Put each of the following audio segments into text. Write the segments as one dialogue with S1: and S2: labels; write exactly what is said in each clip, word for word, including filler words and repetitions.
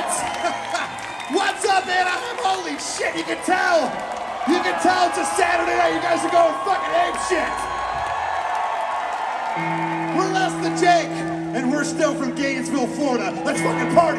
S1: What? What's up, Anaheim? Holy shit, you can tell. You can tell it's a Saturday night. You guys are going fucking ape shit. We're less than Jake, and we're still from Gainesville, Florida. Let's fucking party.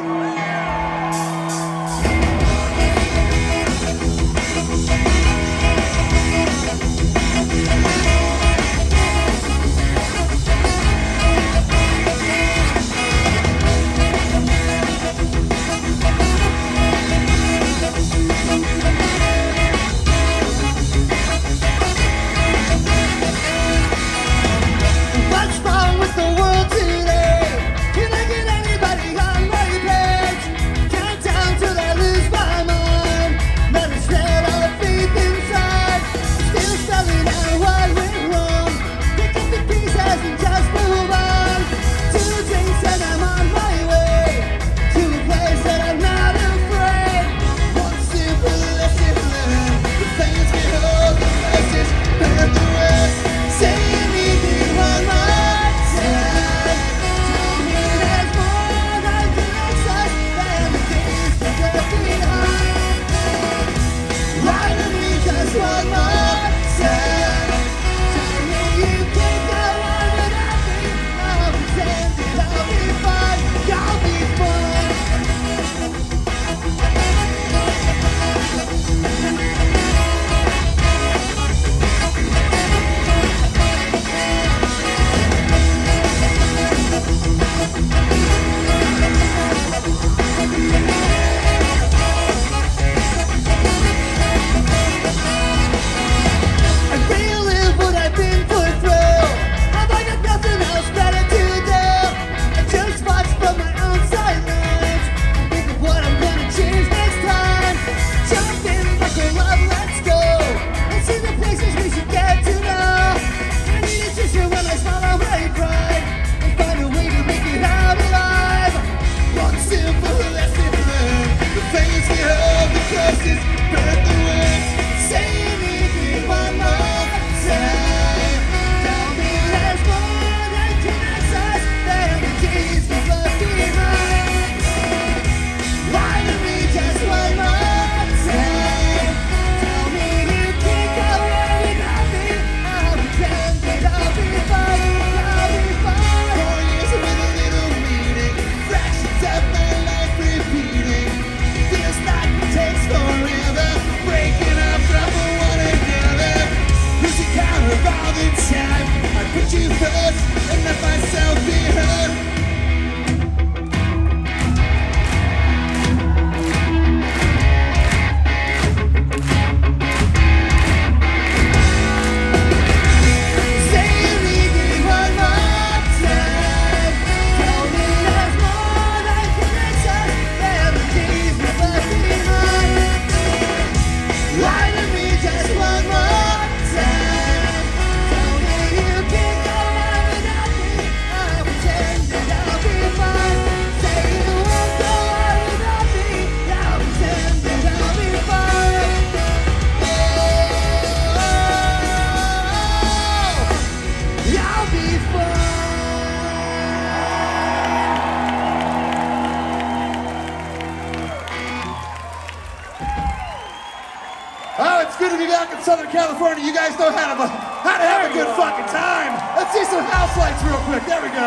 S1: Southern California, you guys know how to, how to have a good fucking time. Let's see some house lights real quick. There we go.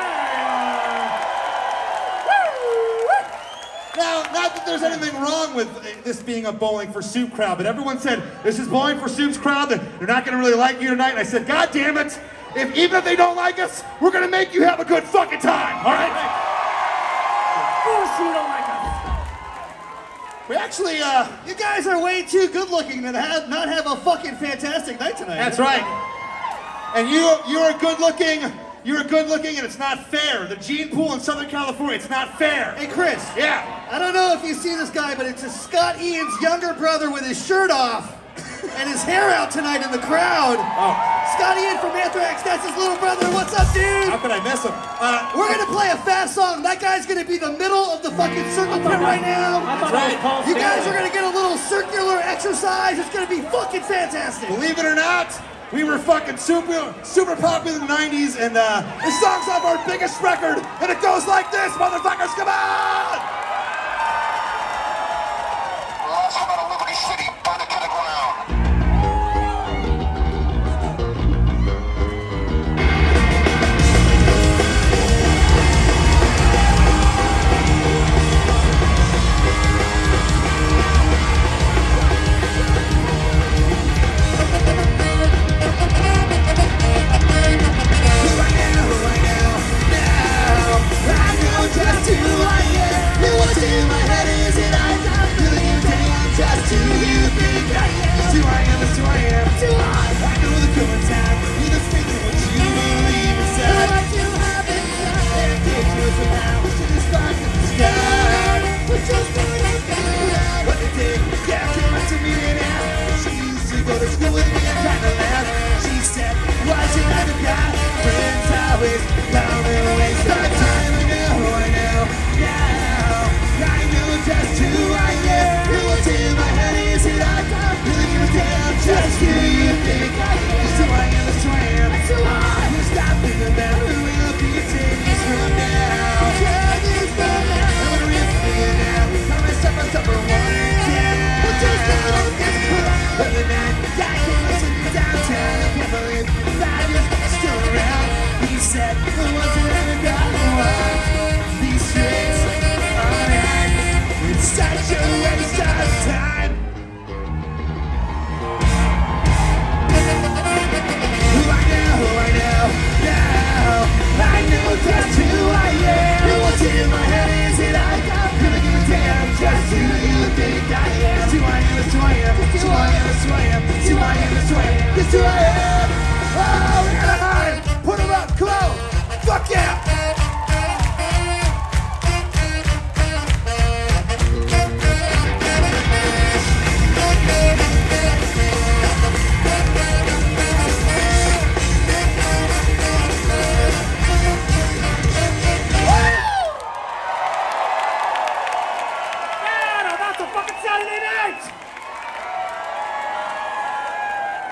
S1: Now, not that there's anything wrong with this being a Bowling for Soup crowd, but everyone said, this is Bowling for Soup's crowd, that they're not going to really like you tonight. And I said, God damn it, if, even if they don't like us, we're going to make you have a good fucking time, all right?
S2: Of course you don't like us.
S1: We actually, uh...
S3: You guys are way too good looking to have, not have a fucking fantastic night tonight.
S1: That's right. And you, you're good looking, you're good looking, and it's not fair. The gene pool in Southern California, it's not fair.
S3: Hey, Chris.
S1: Yeah.
S3: I don't know if you see this guy, but it's a Scott Ian's younger brother with his shirt off and his hair out tonight in the crowd.
S1: Oh.
S3: Scott Ian from Anthrax, that's his little brother. What's up, dude?
S1: How could I miss him? Uh,
S3: We're gonna play a fast song. That guy's gonna be the middle of the fucking circle pit right now.
S1: That's right.
S3: You guys are gonna get a little circular exercise. It's gonna be fucking fantastic.
S1: Believe it or not, we were fucking super, super popular in the nineties, and uh, this song's off our biggest record, and it goes like this, motherfuckers, come on!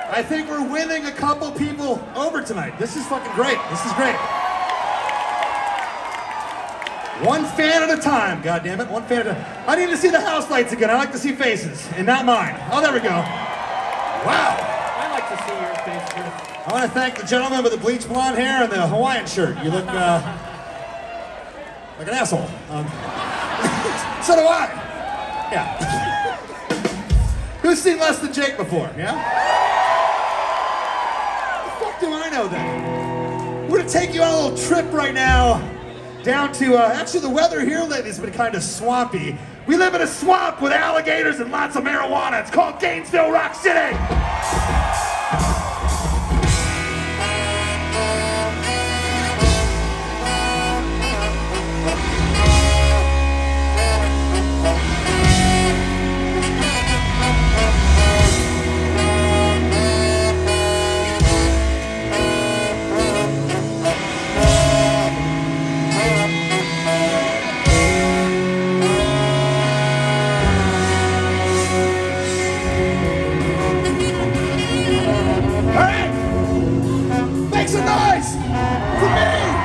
S1: I think we're winning a couple people over tonight. This is fucking great. This is great. One fan at a time, goddammit. One fan at a time. I need to see the house lights again. I like to see faces, and not mine. Oh, there we go. Wow.
S2: I like to see your face, Chris.
S1: I want to thank the gentleman with the bleach blonde hair and the Hawaiian shirt. You look uh, like an asshole. Um, so do I. Yeah. Who's seen Less Than Jake before? Yeah? What the fuck do I know then? We're gonna take you on a little trip right now down to, uh, actually the weather here lately has been kind of swampy. We live in a swamp with alligators and lots of marijuana. It's called Gainesville, Rock City. Some noise for me!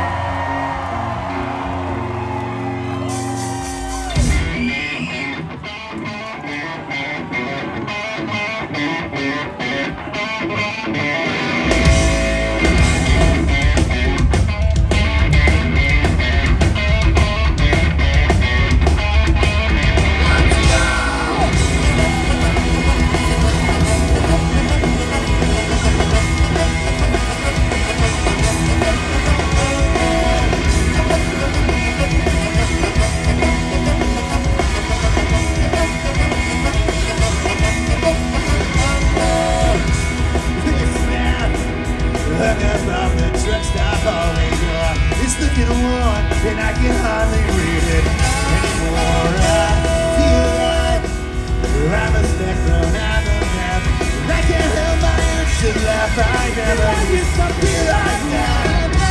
S1: It's looking worn, and I can hardly read it anymore. I feel like I'm a spectrum, I'm a map. I can't help my urge to laugh. I never used to feel like that.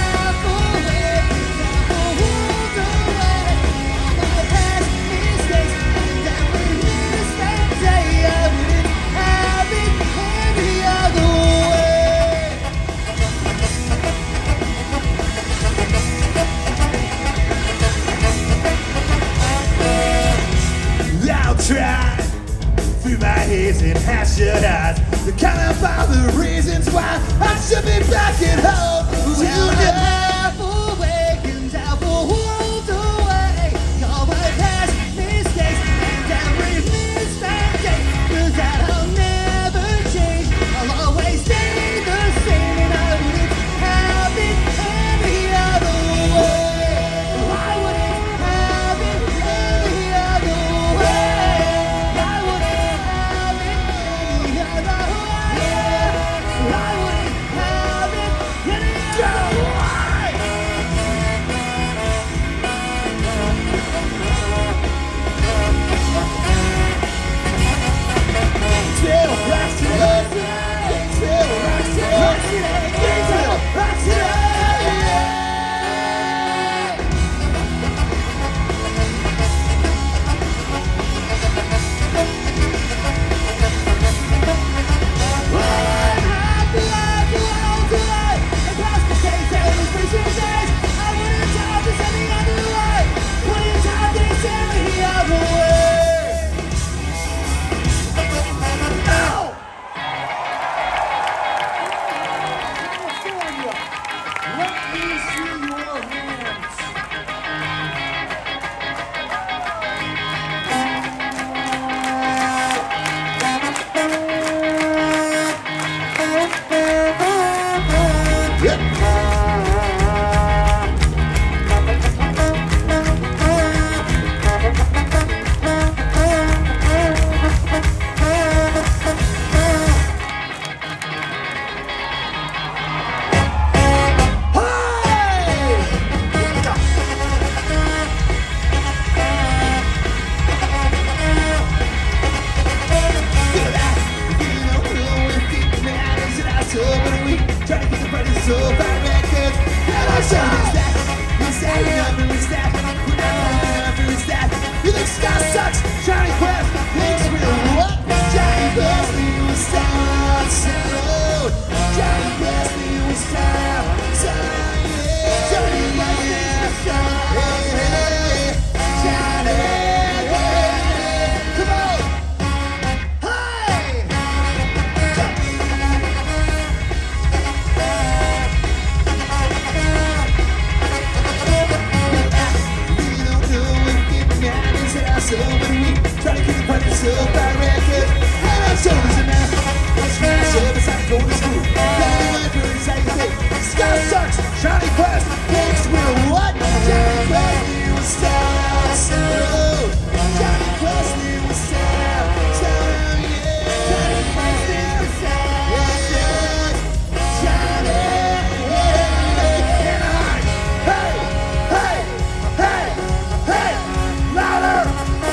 S1: Try through my haze and half-shut eyes to count up all the reasons why I should be back at home. Well, half awakens, half walked away. All my past mistakes and every mistake, 'cause that'll never change. I'll always stay the same, and I wouldn't have it any other way. I wouldn't have it any other way. I wouldn't have it any other way.
S3: but weak. Try to keep it funny, so by record. Head on shoulders and now. What's my service? I'm going to school. Going my birds, how you think? Sky sucks, Johnny Quest. Next will what? Johnny Quest, he was down, so. Johnny Quest, he was down, so yeah. Johnny Quest, he was down, yeah. Johnny, yeah. And I, hey, hey, hey, hey, louder.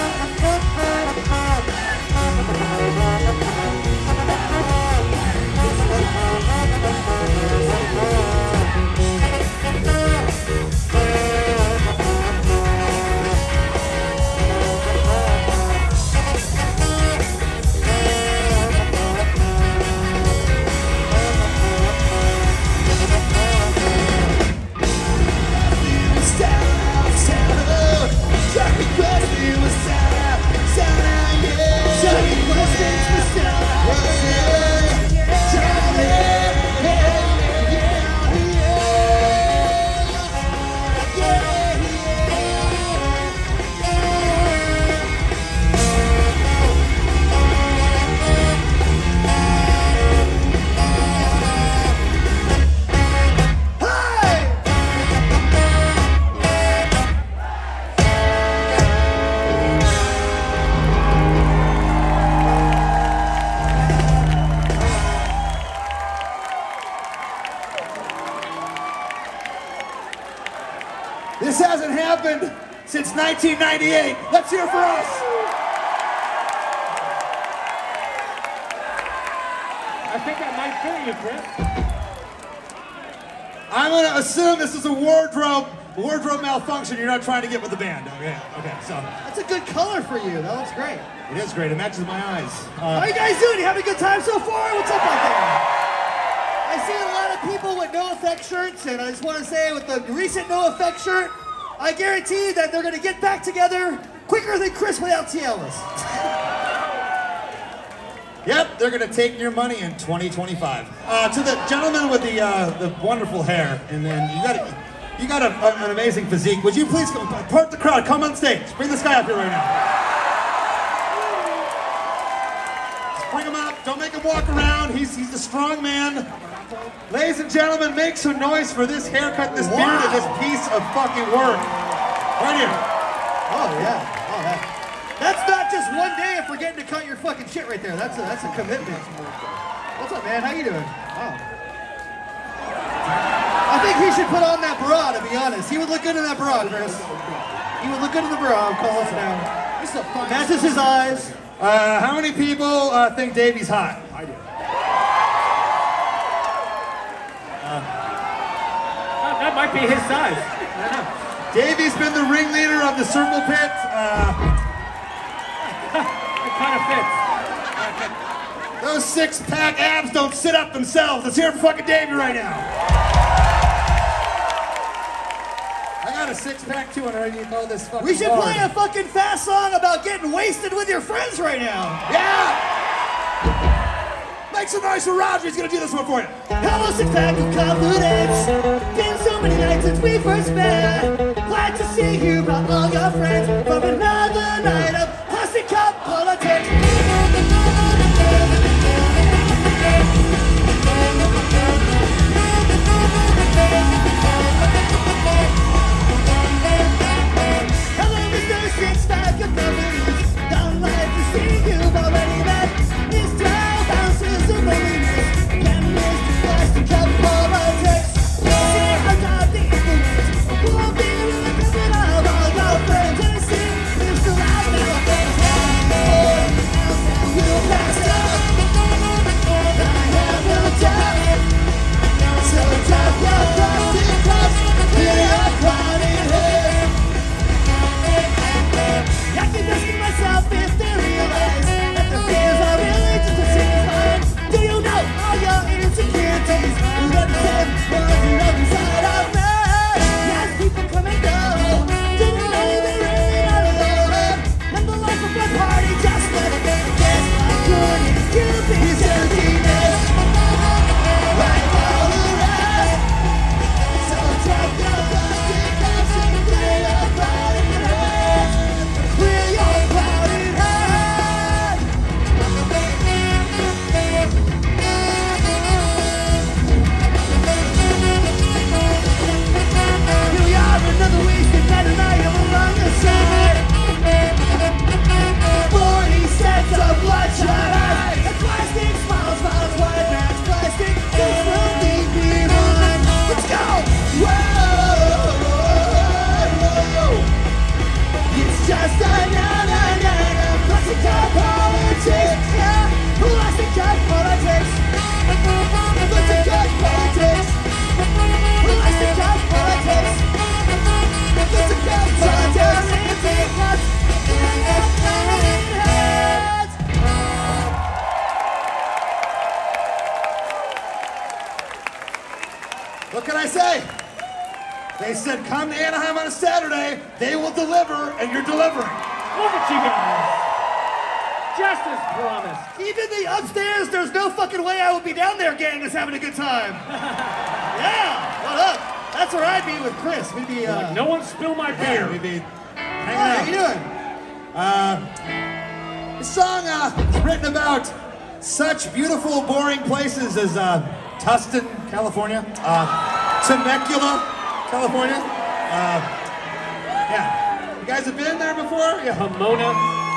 S3: This hasn't happened since nineteen ninety-eight. Let's hear it for us.
S2: I think I might feel you, Chris.
S1: I'm gonna assume this is a wardrobe wardrobe malfunction. You're not trying to get with the band. Okay, okay. So
S3: That's a good color for you. That looks great.
S1: it is great. It matches my eyes.
S3: How
S1: Uh,
S3: you guys doing? You having a good time so far? What's up out there? I see a lot of people with No Effect shirts, and I just want to say with the recent No Effect shirt, I guarantee that they're going to get back together quicker than Chris without Cialis.
S1: Yep, they're gonna take your money in twenty twenty-five. Uh, to the gentleman with the uh, the wonderful hair, and then you got a, you got a, a, an amazing physique. Would you please come, part the crowd? Come on stage. Bring this guy up here right now. Just bring him up. Don't make him walk around. He's he's a strong man. Ladies and gentlemen, make some noise for this haircut, this beard, and this piece of fucking work. Right here.
S3: Oh yeah, oh yeah. That's not just one day of forgetting to cut your fucking shit right there. That's a that's a commitment. What's up, man? How you doing? Wow. I think he should put on that bra, to be honest. He would look good in that bra, Chris. He would look good in the bra. Call us now. Matches his eyes.
S1: Uh, how many people uh, think Davey's hot? I do.
S2: That, that might be his size. I don't know.
S1: Davey's been the ringleader of the Circle Pit. Uh,
S2: It kind of fits.
S1: those six-pack abs don't sit up themselves. Let's hear it for fucking Davey right now. I got a six-pack too, and I need all this fucking
S3: We should
S1: hard.
S3: play a fucking fast song about getting wasted with your friends right now.
S1: Yeah! Make some noise for Roger. He's gonna do this one for you.
S3: Hello, six pack of confidence. Been so many nights since we first met. Glad to see you brought all your friends from another night of plastic cup politics. Hello, Mister Six Pack of Confidence. Don't like to see you've already met. Mister Bounces of loneliness. Can Mister Plastic Cup politics. See about the influence. We'll be with the of all your friends. And see Mister Loud now.
S1: They said, come to Anaheim on a Saturday, they will deliver, and you're delivering.
S2: Look at you guys. Just as promised.
S3: Even the upstairs, there's no fucking way I would be down there gang is having a good time. Yeah, what up? That's where I'd be with Chris. We'd be, uh...
S2: Like, no one spill my
S1: Yeah,
S2: beer.
S1: we'd be hanging
S3: Hi,
S1: out.
S3: how you doing?
S1: Uh, this song uh, is written about such beautiful, boring places as uh, Tustin, California, uh, Temecula, California. Uh, yeah, you guys have been there before? Yeah.
S2: Pomona.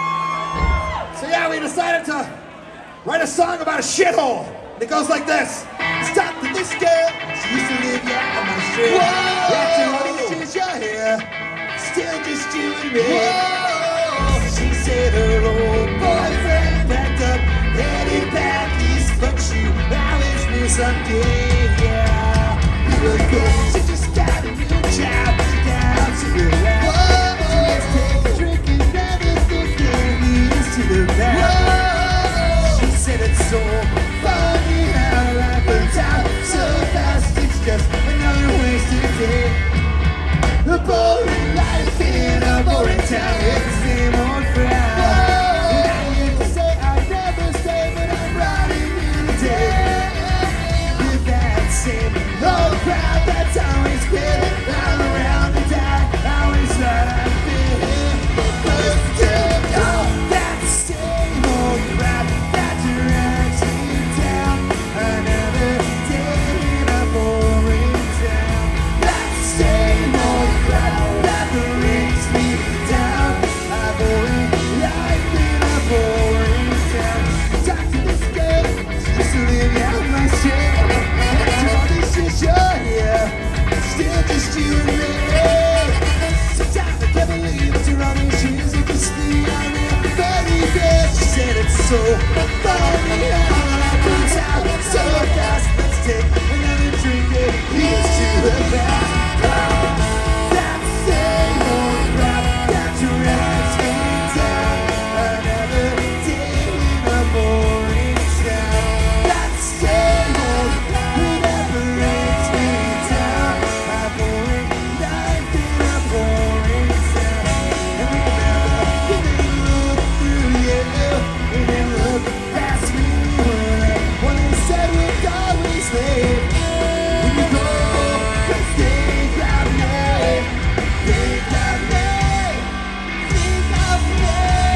S1: So yeah, we decided to write a song about a shithole. It goes like this.
S3: Stop with this girl. She used to live yeah on my street. After all these years you're here, still just you and me. Whoa. She said her old boyfriend packed up, headed back east, but she promised me someday, yeah, we would go. She just got a new job, down to the left. So let's take a drink and never think that we used to the back. She said it's so funny how life burns out so fast. It's just another wasted day. The boring life in a boring town with the same old crowd. And I used to say I'd never stay, but I'm riding in today with that same old crowd that's always been all around the town. I always thought I'd been first to go. That same old crowd that drags me down. Another day in a boring town. That same old crowd that brings me down. A boring life in a boring town. Talk to this girl, she used to live out my shit. After all these years you're here, still just you and me. Sometimes I can't believe after all these years it just the only baby. She said it's so funny how life turns out so fast. Let's take another drink and here's to the past. That same old crowd that drags me down. Another day in a boring town. That same old crowd that brings me down. A boring life in a boring town. And remember, you didn't look through you, you didn't look past me. When they said we'd always leave, when you go, 'cause they got me, they got me, they got me.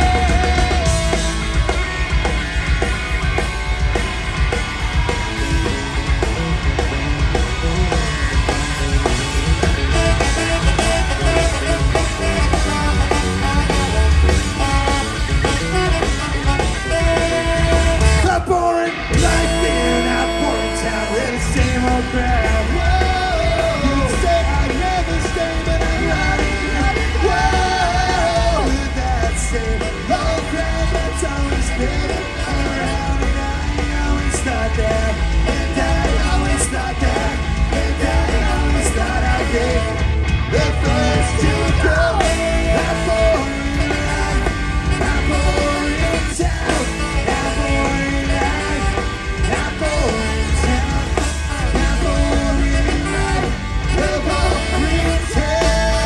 S3: A boring life in a boring town with the same old crowd. Whoa, you'd say I'd never stay, but I'm riding up. Whoa, with that same old crowd that's always been around. And I always thought that, and I always thought that, and I always thought I'd be the first to go. A boring life, a boring town, a boring life, a boring town, a boring life, a boring town.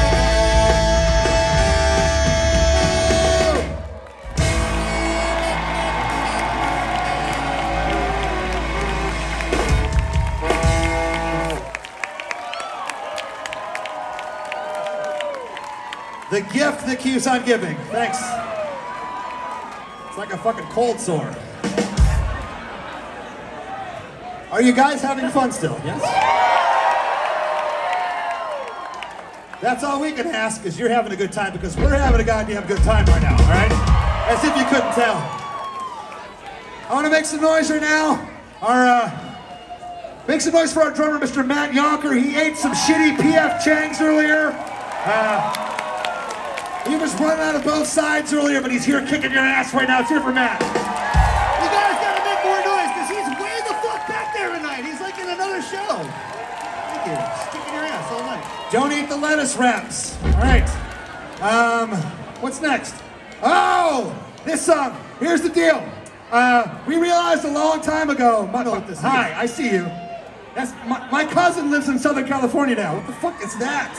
S1: The gift that keeps on giving. Thanks. It's like a fucking cold sore. Are you guys having fun still? Yes? That's all we can ask is you're having a good time because we're having a goddamn good time right now, all right? As if you couldn't tell. I want to make some noise right now. Our, uh, make some noise for our drummer, Mister Matt Yonker. He ate some shitty P F Changs earlier. Uh, He was running out of both sides earlier, but he's here kicking your ass right now. It's here for Matt.
S3: You guys gotta make more noise because he's way the fuck back there tonight. He's like in another show. Thank you. Just kicking your ass all night.
S1: Don't eat the lettuce wraps. All right. Um, what's next? Oh, this song. Here's the deal. Uh, we realized a long time ago. My,
S3: know what this is.
S1: Hi, I see you. That's my, my cousin lives in Southern California now. What the fuck is that?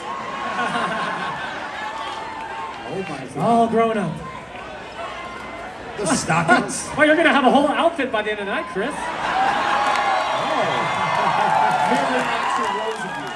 S1: Oh my god.
S2: All grown up.
S1: The stockings?
S2: Well, you're gonna have a whole outfit by the end of the night, Chris.
S3: Million extra rows of you.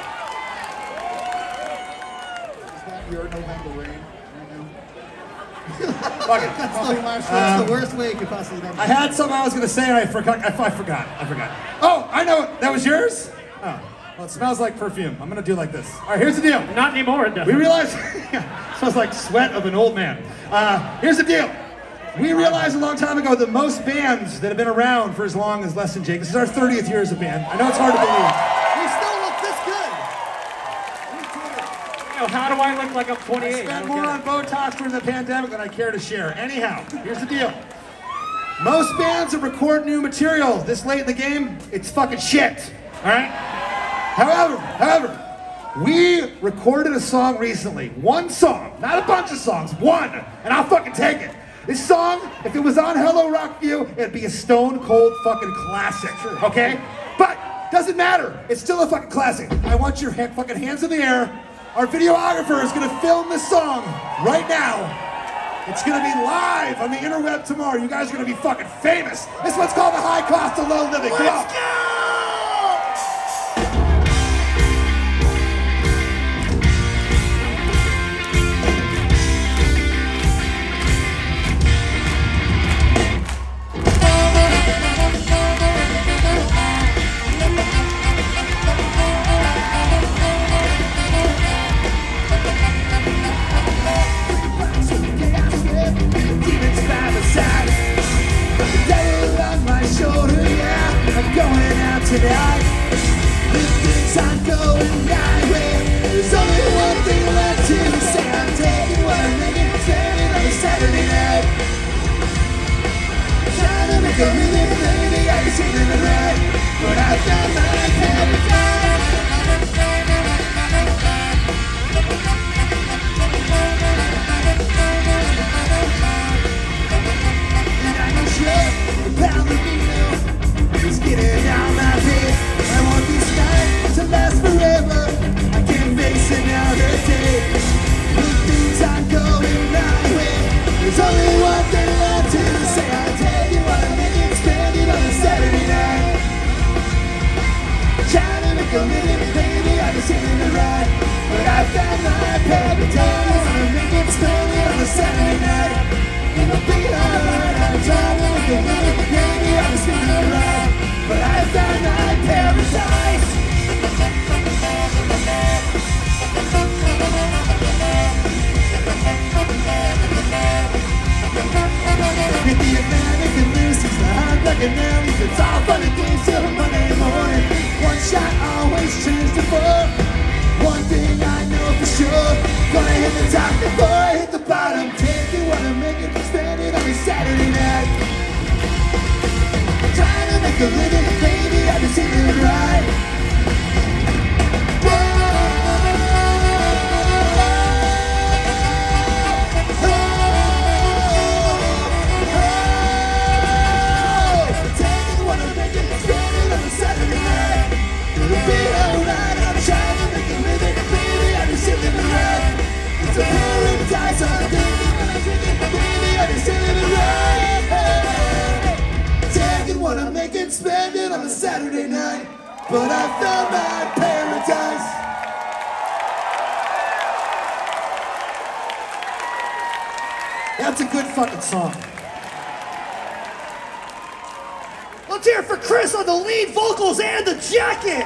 S3: Is that your November rain right now?
S1: Fuck it.
S3: That's the worst, that's the worst way you could possibly do.
S1: I had something I was gonna say and I forgot. I, I forgot. I forgot. Oh, I know it. That was yours? Oh. Well, it smells like perfume. I'm gonna do like this. All right, here's the deal.
S2: Not anymore, it doesn't.
S1: We realized, it smells like sweat of an old man. Uh, here's the deal. We realized a long time ago that most bands that have been around for as long as Less Than Jake, this is our thirtieth year as a band. I know it's hard to believe.
S3: We still look this good. We did it.
S2: You know, how do I look like I'm
S1: I
S2: twenty-eight? I
S1: spent
S2: don't
S1: more
S2: get
S1: on
S2: it.
S1: Botox during the pandemic than I care to share. Anyhow, here's the deal. Most bands that record new material this late in the game, it's fucking shit. All right? However, however, we recorded a song recently. One song, not a bunch of songs, one. And I'll fucking take it. This song, if it was on Hello Rockview, it'd be a stone cold fucking classic, okay? But, doesn't matter. It's still a fucking classic. I want your ha- fucking hands in the air. Our videographer is gonna film this song right now. It's gonna be live on the interweb tomorrow. You guys are gonna be fucking famous. This one's called The High Cost of Low Living. Come on.
S3: Let's go! Demons by my side, the devil on my shoulder, yeah. I'm going out tonight. The good time going nowhere. There's only one thing left to say. I'm taking what I'm making, standing on a Saturday night. Trying to make a living, baby, I can see living right, but I found my paradise. It's getting down my bed. I want this night to last forever. I can't face another day. The things are going my way. There's only one thing left to say. I'll tell you what I'm making, spending on a Saturday night. Trying to make a living, baby, I just ain't it right, but I found my paradise. I'm making, spending on a Saturday night. It'll be alright. I'm trying to make a living, baby, I just ain't it right, but I found my paradise. Hit the Atlantic and loose, it's the hot like an alley. It's all fun and games till Monday morning. One shot always turns to four. One thing I know for sure, gonna hit the top before I hit the bottom. Taking what I'm making, spend it on a Saturday night. Trying to make a living, baby, I just ain't it right. It's a paradise, I'm thinking when I'm drinking, baby, I just ain't living right. Taking what I'm making, spend it on a Saturday night, but I found my paradise.
S1: That's a good fucking song.
S3: Let's hear it for Chris on the lead vocals and the jacket.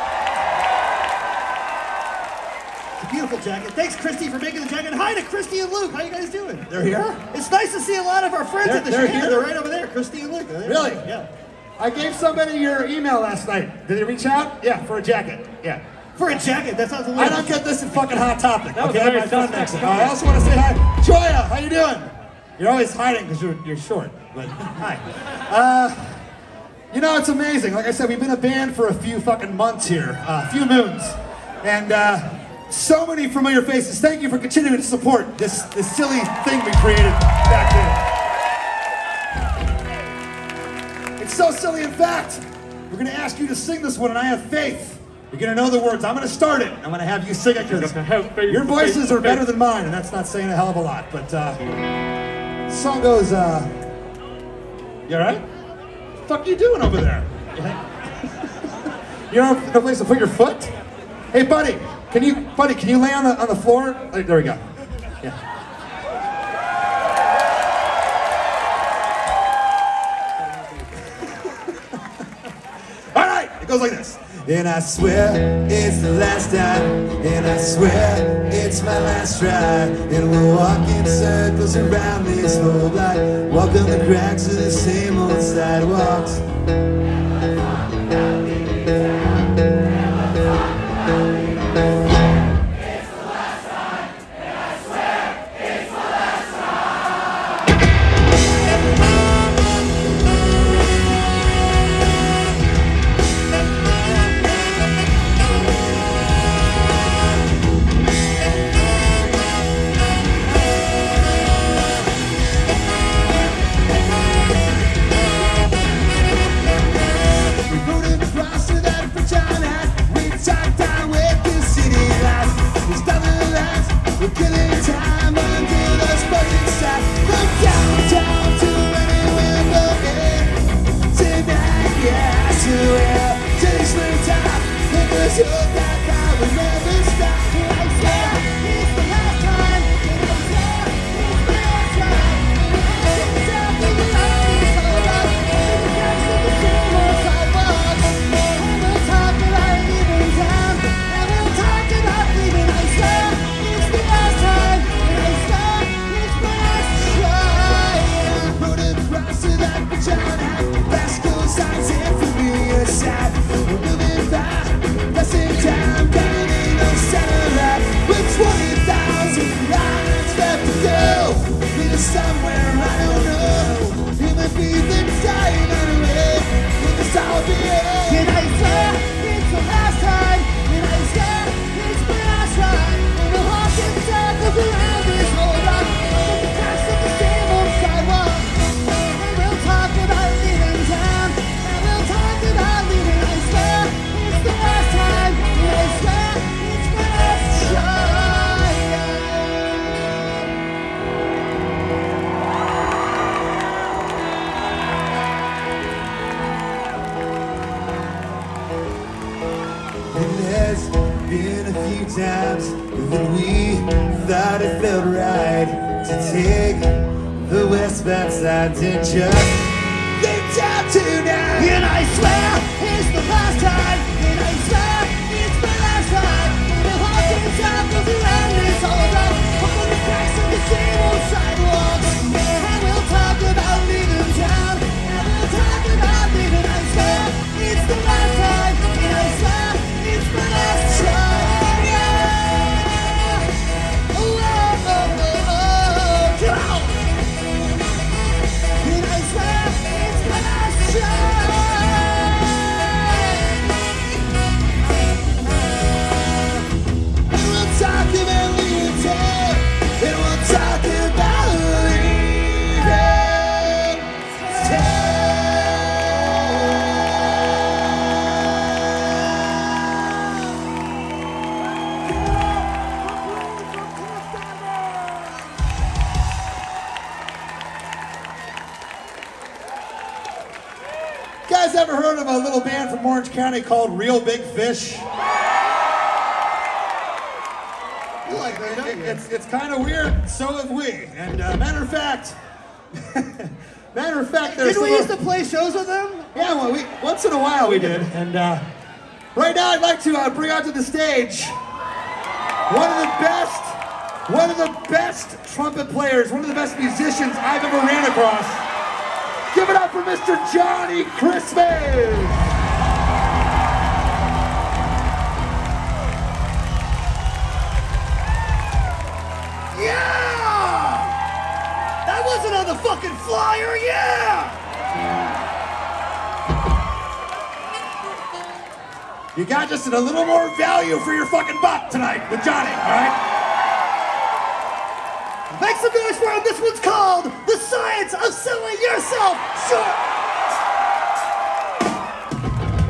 S3: Beautiful jacket. Thanks, Christy, for making the jacket. Hi to Christy and Luke. How you guys doing?
S1: They're here?
S3: It's nice to see a lot of our friends
S1: They're-
S3: at the
S1: they're
S3: show.
S1: here?
S3: They're right over there, Christy and Luke. They're there.
S1: Really?
S3: Yeah.
S1: I gave somebody your email last night. Did they reach out? Yeah, for a jacket. Yeah.
S3: For a jacket, that sounds a
S1: I
S3: little.
S1: don't get this in fucking Hot Topic.
S2: That was
S1: Okay,
S2: very
S1: my friend
S2: suspect.
S1: next to me. I also want to say hi. Joya, how you doing? You're always hiding because you're, you're short, but hi. Uh, you know, it's amazing. Like I said, we've been a band for a few fucking months here, a few moons. And uh, so many familiar faces. Thank you for continuing to support this, this silly thing we created back then. It's so silly, in fact, we're gonna ask you to sing this one, and I have faith. You're gonna know the words. I'm gonna start it. I'm gonna have you sing it because your voices are better than mine, and that's not saying a hell of a lot. But uh, the song goes, uh, you all right? What the fuck are you doing over there? You don't have no place to put your foot? Hey, buddy, can you, buddy, can you lay on the on the floor? Oh, there we go. Yeah. All right, it goes like this.
S3: And I swear it's the last time, and I swear it's my last try. And we'll walk in circles around this whole block, walk on the cracks of the same old sidewalks. Times that we thought it felt right to take the westbound side to just leave town tonight. And I swear it's the last time, and I swear it's the last time. The haunted circles around this whole block, up on the cracks of the same old sidewalks. And we'll talk about leaving town, and we'll talk about leaving. I swear it's the last time, and I swear it's the last time.
S1: You guys ever heard of a little band from Orange County called Real Big Fish? You like that, don't you? It's, it's kind of weird, so have we. And uh, matter of fact, matter of fact, there's
S2: Did we
S1: some,
S2: used to play shows with them?
S1: Yeah, well, we, once in a while we did. And uh, right now I'd like to uh, bring out to the stage one of the best, one of the best trumpet players, one of the best musicians I've ever ran across. Give it up for Mister Johnny Christmas!
S2: Yeah! That wasn't on the fucking flyer, yeah!
S1: You got just a little more value for your fucking buck tonight with Johnny, all right?
S2: Make some noise for him. This one's called The Science of Selling Yourself Short.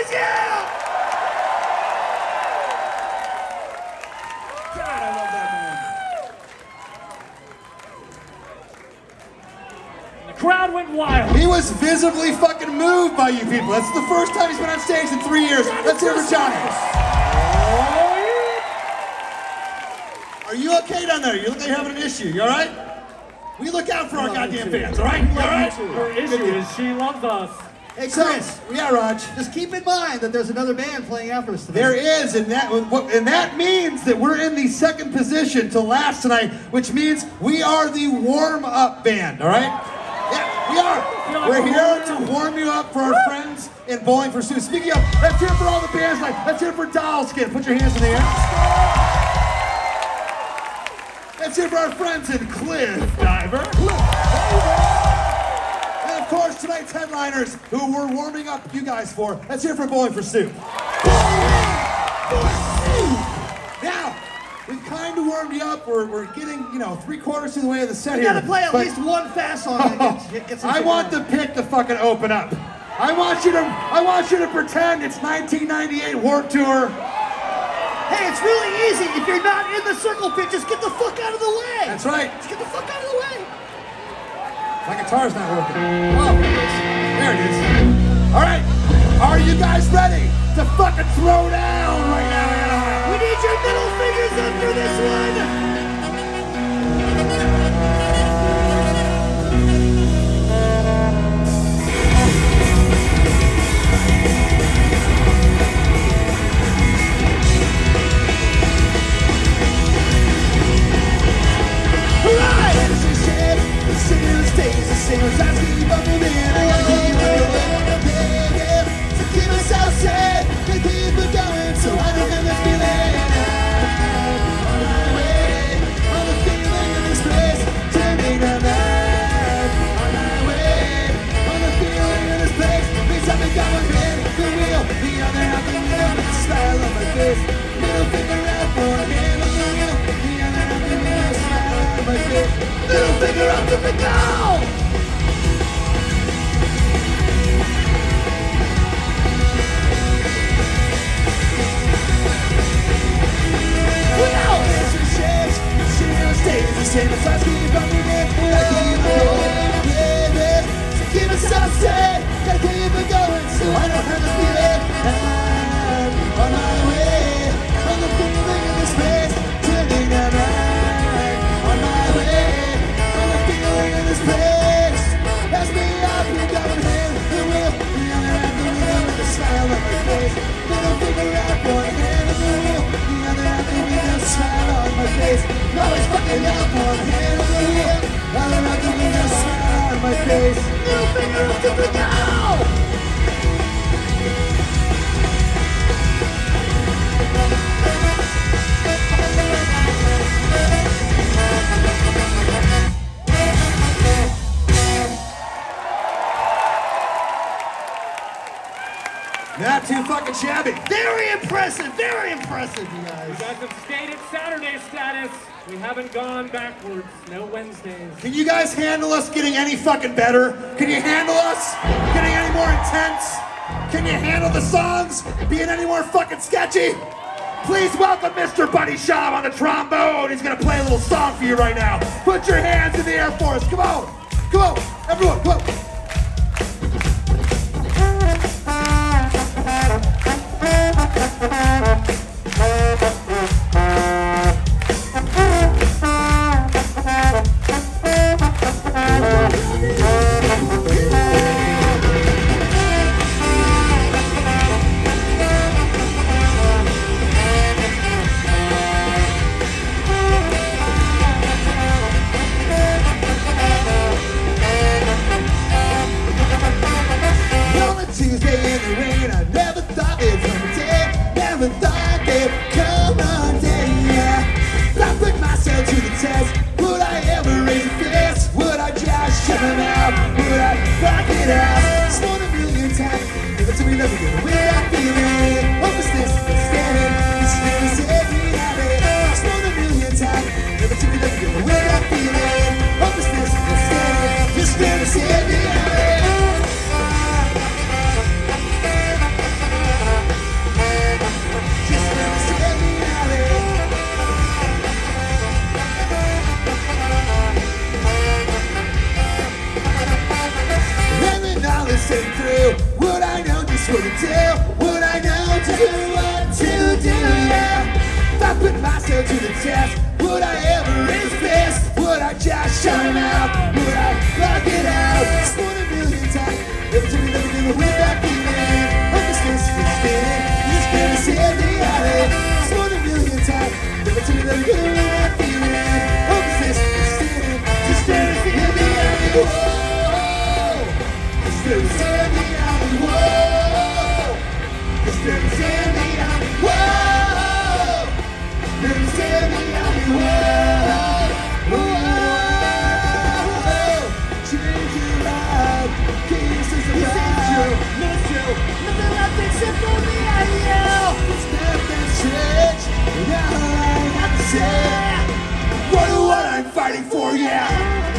S2: boys, yeah!
S3: God, I love that man.
S4: The crowd went wild.
S1: He was visibly fucking moved by you people. That's the first time he's been on stage in three years. Let's hear it for Johnny.
S4: Oh,
S1: Are you okay down there? You look like you're having an issue. You all right? We look out for our goddamn fans, all right? You all right?
S4: her issue is she loves us.
S2: Hey,
S1: So,
S2: Chris,
S1: yeah, Raj.
S2: just keep in mind that there's another band playing after us today.
S1: There is, and that and that means that we're in the second position to last tonight, which means we are the warm-up band, all right? Yeah, we are. We're here to warm you up for our friends in Bowling for Soup. Speaking of, let's hear it for all the bands. Like, let's hear it for Dollskin. Put your hands in the air. Let's hear it for our friends in Cliff Diver. And of course, tonight's headliners, who we're warming up you guys for. Let's hear it for Bowling for Soup. Now, we've kind of warmed you up. We're, we're getting, you know, three quarters through the way of the set
S2: You
S1: here.
S2: gotta play at
S1: but
S2: least one fast song and get, get some
S1: I
S2: shit
S1: want
S2: going.
S1: the pit to fucking open up. I want you to, I want you to pretend it's nineteen ninety-eight Warped Tour.
S2: Hey, it's really easy. If you're not in the circle pit, just get the fuck out of the way.
S1: That's right.
S2: Just get the fuck out of the way.
S1: My guitar's not working. Oh, there it is. All right, are you guys ready to fucking throw down right now, Anaheim?
S2: We need your middle fingers up for this one.
S3: Singers, I keep on moving, I gotta keep on going, yeah, yeah. So keep us outside, and keep it going, so I don't have this feeling. I'm on my way, on the feeling of this place, turning the night. On my way, on the feeling of this place, means I've been going in the wheel, the other half of the wheel, with the smile on my face. Middle finger out for a hand on the wheel, the other half of the wheel, smile on my face. Middle finger up to the go! Stays the same as I keep on moving, I keep on going, yeah, yeah. So keep us outside, gotta keep it going, so I don't have to feel it. I'm on my way, on the feeling of this place, turning the night. On my way, on the feeling of this place. Pass me up, you're going hand the wheel, the other half the wheel with a smile on my face. Middle finger out, one hand on the wheel, the other half the wheel, smile on my face. Always fucking up, one hand on the wheel, other half the wheel, smile on my face. Middle finger up to the go!
S1: Not too fucking shabby.
S2: Very impressive, very impressive, you
S4: You
S2: guys.
S4: guys have stayed at Saturday status. We haven't gone backwards. No Wednesdays.
S1: Can you guys handle us getting any fucking better? Can you handle us getting any more intense? Can you handle the songs being any more fucking sketchy? Please welcome Mister Buddy Schaub on the trombone. He's gonna play a little song for you right now. Put your hands in the air for us. Come on. Come on. Everyone, come on.
S3: said the alley. It's more than a million times. Never told me that you were not feeling. Hope is this, standing, just standing in the alley. Whoa, just standing in the alley. Whoa, just standing in the alley. Whoa, just standing in the alley. Whoa, whoa, change your life. Kiss is a true. No, it's true. Nothing left except for the idea. It's nothing strange. Now I have to say, what what I'm fighting for, yeah.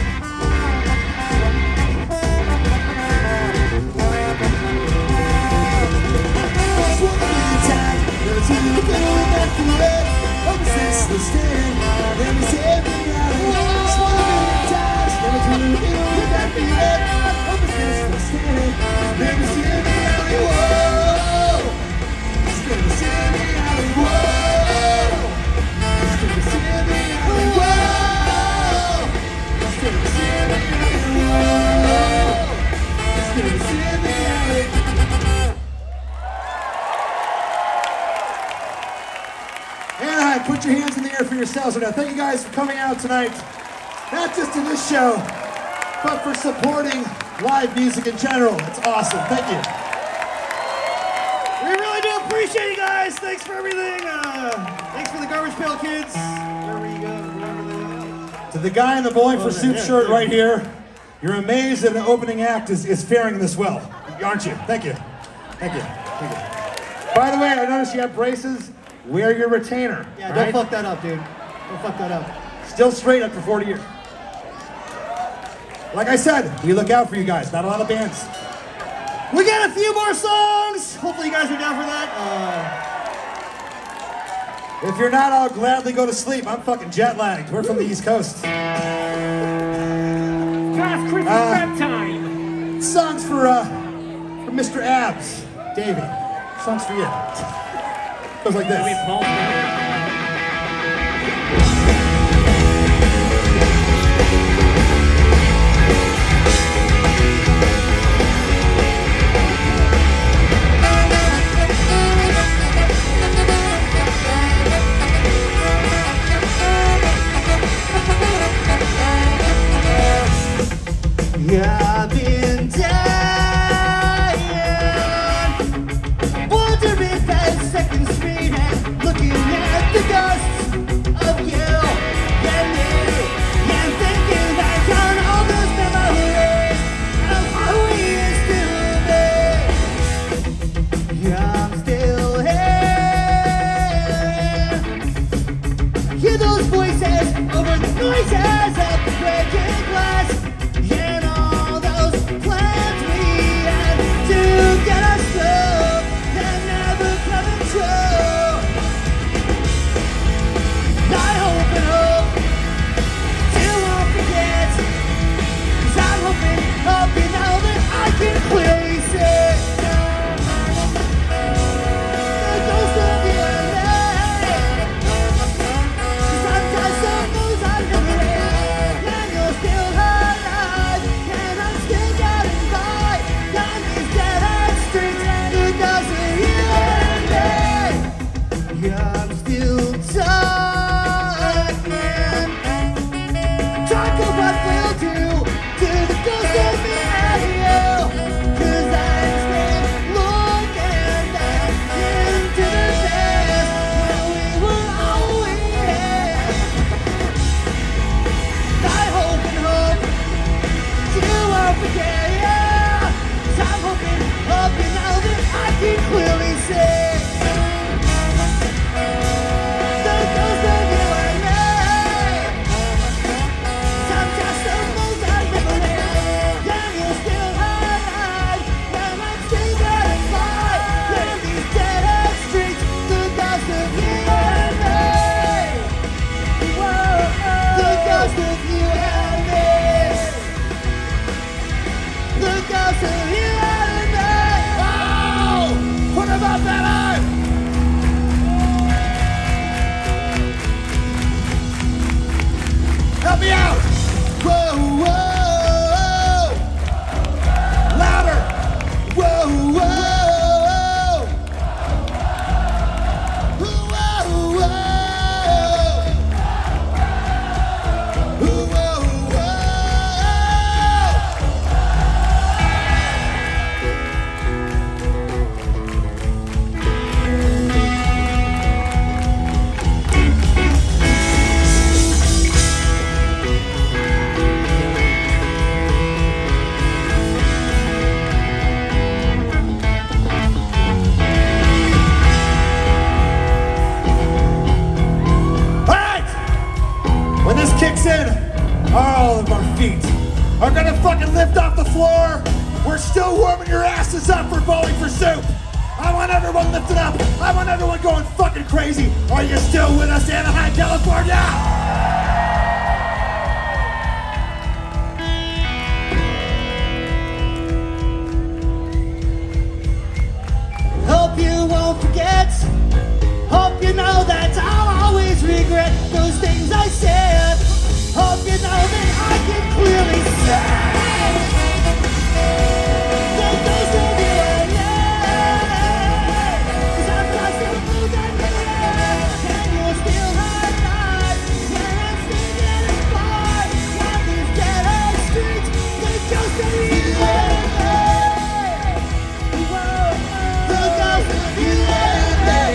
S3: Just one million times, never seen you go back to it. Hope this will stand. Never said me out. Just one million times, never seen you go back to it. Hope this will stand. Never said me out. Whoa, just never said me out. Whoa.
S1: Anaheim, put your hands in the air for yourselves right now. Thank you guys for coming out tonight, not just to this show, but for supporting live music in general. It's awesome. Thank you.
S2: We really do appreciate you guys. Thanks for everything. Uh, thanks for the Garbage Pail Kids. Wherever you go, wherever they are.
S1: To the guy in the Bowling for
S2: Oh,
S1: Soup
S2: yeah,
S1: shirt
S2: yeah.
S1: right here, you're amazed that an opening act is, is faring this well, aren't you? Thank you. Thank you. Thank you. By the way, I noticed you have braces. Wear your retainer.
S2: Yeah,
S1: all
S2: don't
S1: right?
S2: fuck that up, dude. Don't fuck that up.
S1: Still straight after forty years. Like I said, we look out for you guys. Not a lot of bands.
S2: We got a few more songs. Hopefully you guys are down for that. Uh,
S1: If you're not, I'll gladly go to sleep. I'm fucking jet lagged. We're from the East Coast.
S4: Past Christmas
S1: Uh,
S4: bedtime.
S1: Songs for uh, for Mister Abs, Davey. Songs for you. Goes like
S4: I mean,
S1: this.
S4: Paul Bearer.
S3: Yeah, I've been dying, wandering past Second Street and looking at the ghosts of you and me, and thinking back on all those memories of how we used to be. Yeah, I'm still here. I hear those voices over the noises of the breaking glass. And all those plans we had to get us through, they're never coming true. I hope and hope you won't forget, 'cause I'm hoping, hoping now that I can place it. The ghost of the L A. Sometimes some moves I never had, and you're still alive. still warming your asses up for Bowling for Soup. I want everyone lifted up. I want everyone going fucking crazy. Are you still with us, Anaheim, California?
S5: Hope you won't forget. Hope you know that I'll always regret those things I said. Hope you know that I can clearly say that those will be right now. 'Cause I've got some food that you have, and you'll still hide life. Yeah, I'm still getting far. Down these dead end streets, they just don't even let me. Whoa, the ghost of you and me.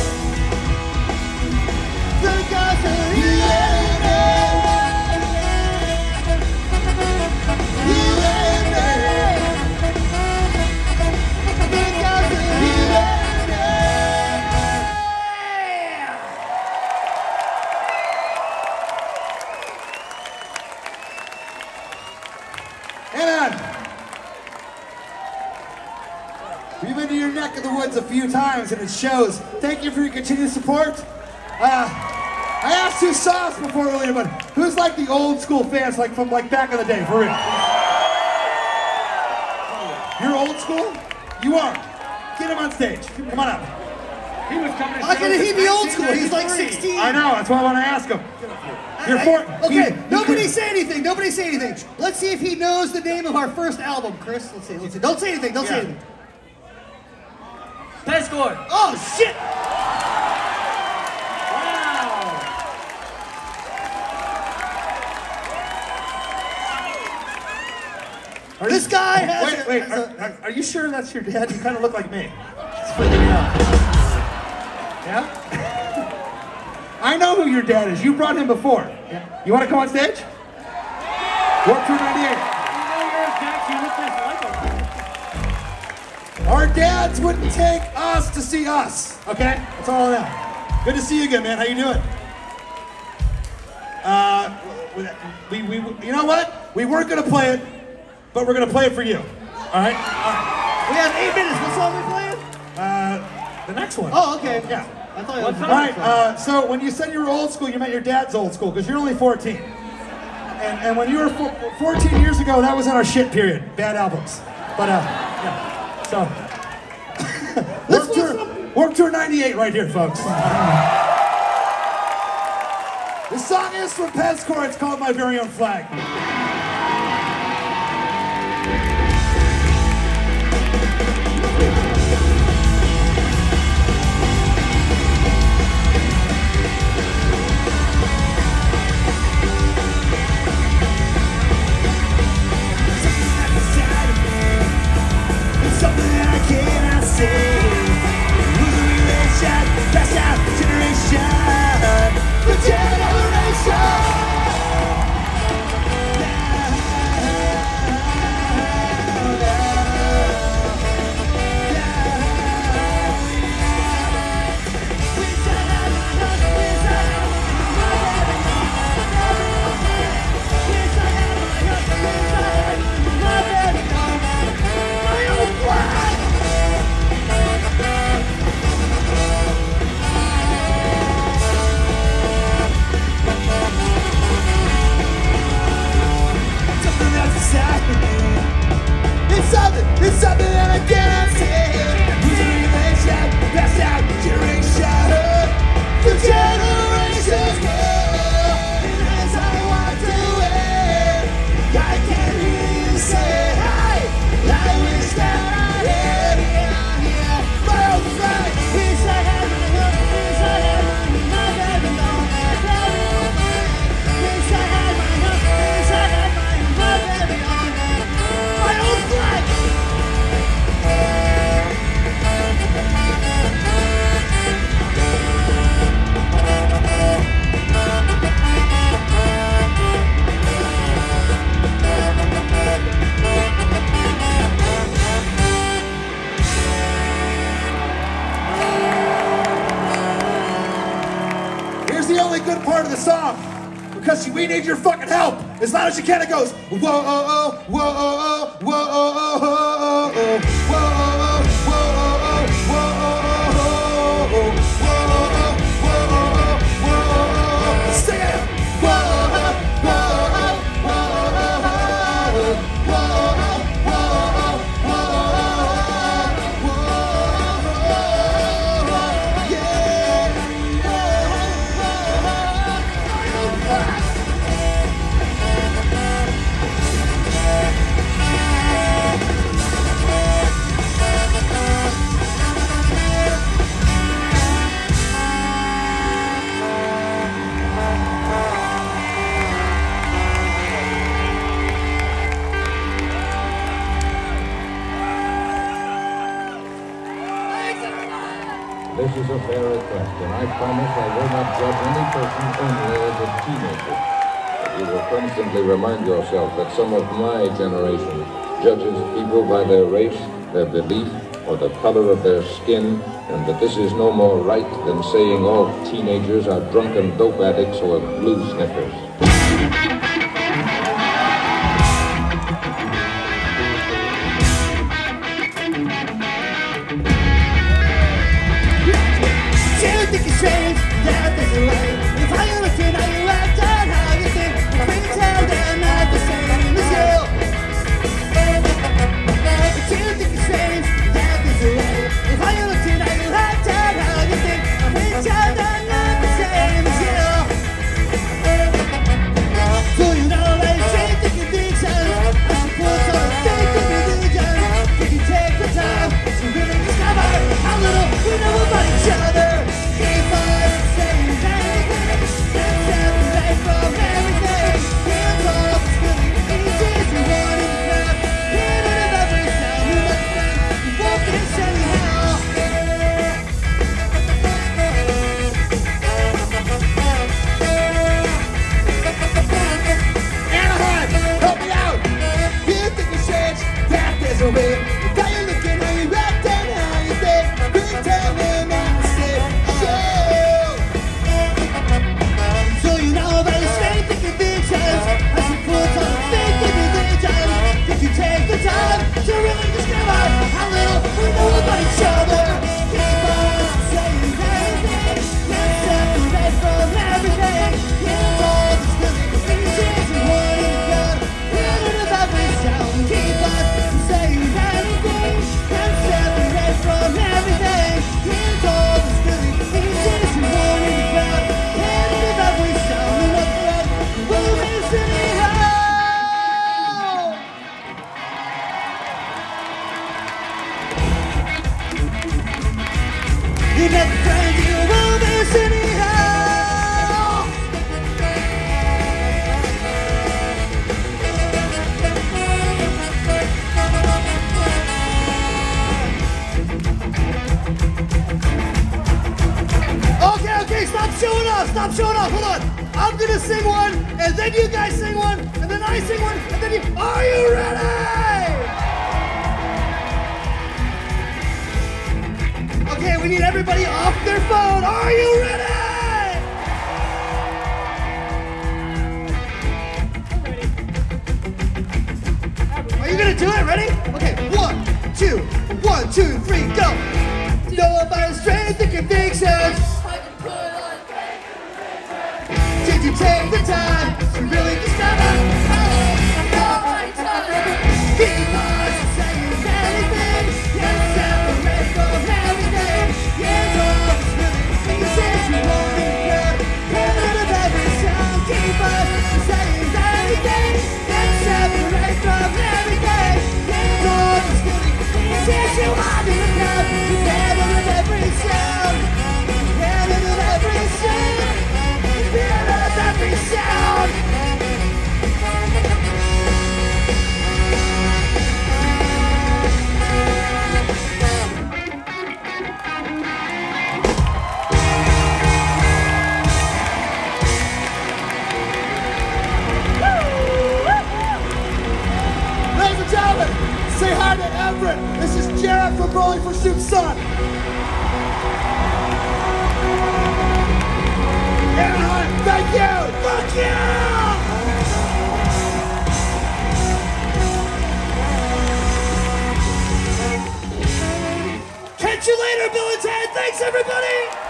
S5: The ghost of you and me. You and me. The ghost of you and me.
S3: Anaheim, we've been to your neck of the woods a few times and it shows. Thank you for your continued support. Uh, I asked who saw us before earlier, but who's like the old school fans, like from like back in the day, for real? You're old school? You are. Get him on stage. Come on up.
S4: He was coming to
S2: How
S4: shows
S2: can he
S4: in
S2: be old school? He's like
S4: nineteen ninety-three.
S2: sixteen.
S1: I know, that's why I want to ask him. You're four.
S2: Okay,
S1: he-
S2: nobody say anything. Nobody say anything. Let's see if he knows the name of our first album, Chris. Let's see. Let's see. Don't say anything. Don't say
S1: Yeah.
S2: anything.
S5: Pescore.
S2: Oh shit!
S4: Wow.
S1: Are
S2: This
S1: you-
S2: guy has
S1: Wait,
S2: a-
S1: wait.
S2: has
S1: Are,
S2: a-
S1: are- are you sure that's your dad? You kind of look like me. It's freaking me out. Yeah? I know who your dad is. You brought him before. Yeah. You want to come on stage? Work through ninety-eight.
S4: You know you're a Jack, you look just like him.
S3: Our dads wouldn't take us to see us.
S1: Okay? That's all I know.
S3: Good to see you again, man. How you doing?
S1: Uh, we, we, we, you know what? We weren't going to play it, but we're going to play it for you. All right? All right.
S2: We have eight minutes. What song are we playing?
S1: Uh, the next one.
S2: Oh, okay.
S1: Yeah.
S2: I thought it
S4: What
S2: was.
S4: time?
S1: All right, uh, so when you said you were old school, you meant your dad's old school, because you're only fourteen. And, and when you were fo- fourteen years ago, that was in our shit period. Bad albums. But, uh, yeah. So, work tour, work tour ninety-eight right here, folks.
S3: The song is from Pescore. It's called My Very Own Flag.
S5: It's something that I cannot say. Losing relation, passed out generation, the generation. Something that's happening. It's something, it's something that I cannot say. Losing relation, passed out generation, the generations go. And as I walked away, I can hear you say, "Hey, I wish that I had my own flag." Wish I had my own, wish I had my my very own flag. Wish I had my own, wish I had my my very own my own flag.
S3: Here's the only good part of the song. Because we need your fucking help. As loud as you can, it goes, whoa, oh, oh, whoa, oh, oh, whoa, oh, oh, oh,
S6: This is a fair request, and I promise I will not judge any person only as a teenager. But you will constantly remind yourself that some of my generation judges people by their race, their belief, or the color of their skin, and that this is no more right than saying all teenagers are drunken dope addicts or glue sniffers.
S5: Strange that there's a way. If I look at how you act and how you think, I can tell they're not the same as you. But you think it's strange that there's a way. If I look at how you act and how you think, I can tell they're not the same as you. So you know that it's strange that convictions I should put on a fake religion. If you take the time to really discover how little we know about each other. Keep on saying anything, can't separate from everything. Can't talk, it's really easy to want in the crowd. Hit it of every sound, you must stand, you won't miss anyhow. Anaheim, help me out! You think it's strange that there's a way. Now you're looking how you act and how you think. Quit telling me to say. So you know about the strength of convictions I should put on a fake religion. If you take the time to really discover how little we know about each other. Keep on saying anything, can't separate from everything. Can't all this really easy to one in the crowd. Hear it of every sound. Keep on saying anything, can't separate from everything. Can't all this really easy to one in the crowd. Hear it of every sound in the thread. We'll miss anyhow. You never friend you will miss anyhow. Okay, okay, stop showing off, stop showing off, hold on. I'm gonna sing one, and then you guys sing one, and then I sing one, and then you, are you ready? Okay, we need everybody off their phone, are you ready? Are you gonna do it, ready? Okay, one, two, one, two, three, go. Know about the strength and convictions. Did you take the time to really discover how we know each other? Keep on saying anything, can't separate from everything. Can't always really easy to want in the crowd. Hear it of every sound. Keep on saying anything, can't separate from everything. Can't always really easy to want in the crowd. Hear it of every sound. Hear it of every sound. Hear it of every sound. Ladies and gentlemen, say hi to Everett. This is Jared from Bowling for Soup's son. Anaheim, thank you! Fuck you! Catch you later, Bill and Ted. Thanks, everybody!